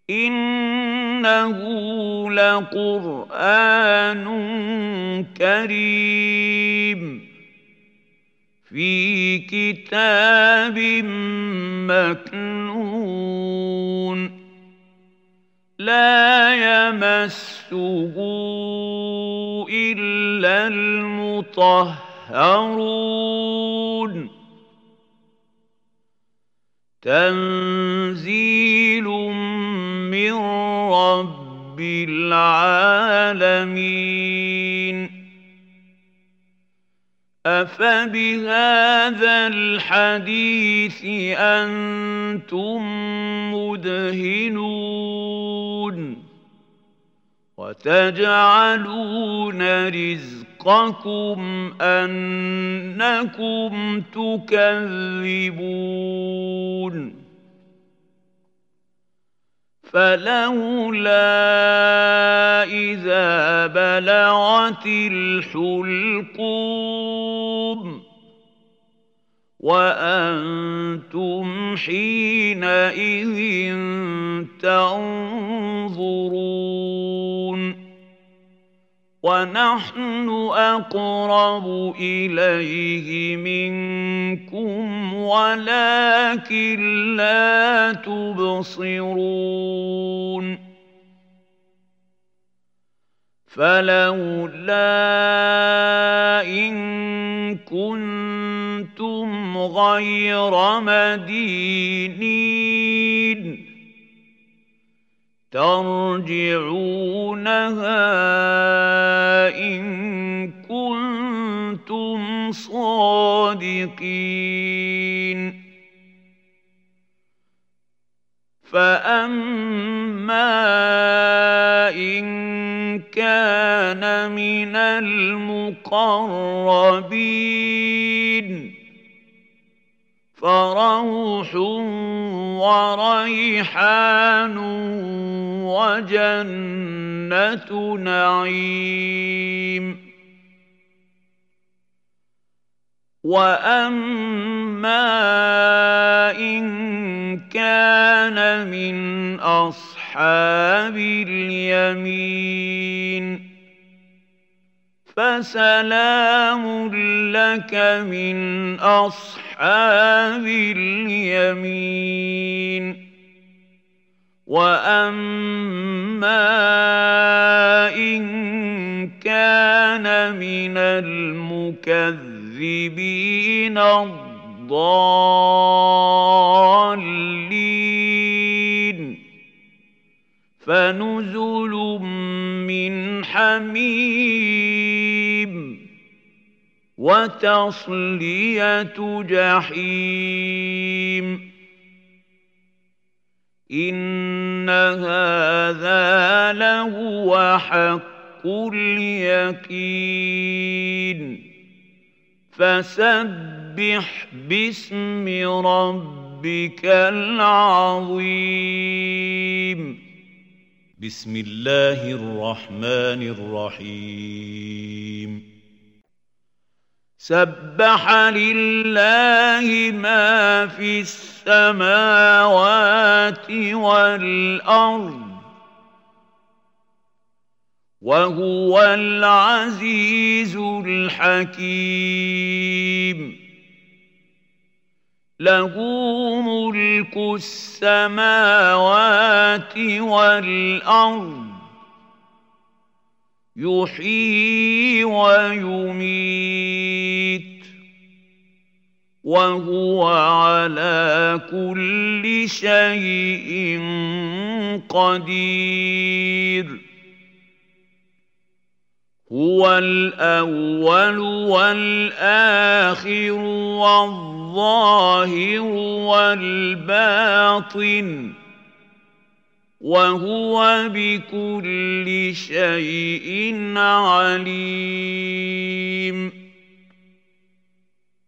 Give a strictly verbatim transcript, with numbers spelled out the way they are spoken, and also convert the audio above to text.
إنه لقرآن كريم في كتاب مكنون لا يمسه إلا المطهرون تنزيل من رب العالمين أفبهذا الحديث أنتم مدهنون وتجعلون رزقكم أنكم تكذبون فلولا إذا بلغت الحلقوم وأنتم حينئذ تنظرون ونحن أقرب إليه منكم ولكن لا تبصرون فلولا إن كنتم غير مدينين ترجعونها إن كنتم صادقين فأما إن كان من المقربين فروح وريحان وجنة نعيم وأما إن كان من أصحاب اليمين فسلام لك من أصحاب اليمين وأما إن كان من المكذبين الضالين فنزل من حميم وتصلية جحيم إن هذا لهو حق اليقين فسبح باسم ربك العظيم بسم الله الرحمن الرحيم سبح لله ما في السماوات والأرض وهو العزيز الحكيم له ملك السماوات والأرض يحيي ويميت وهو على كل شيء قدير هو الأول والآخر والظاهر والباطن وهو بكل شيء عليم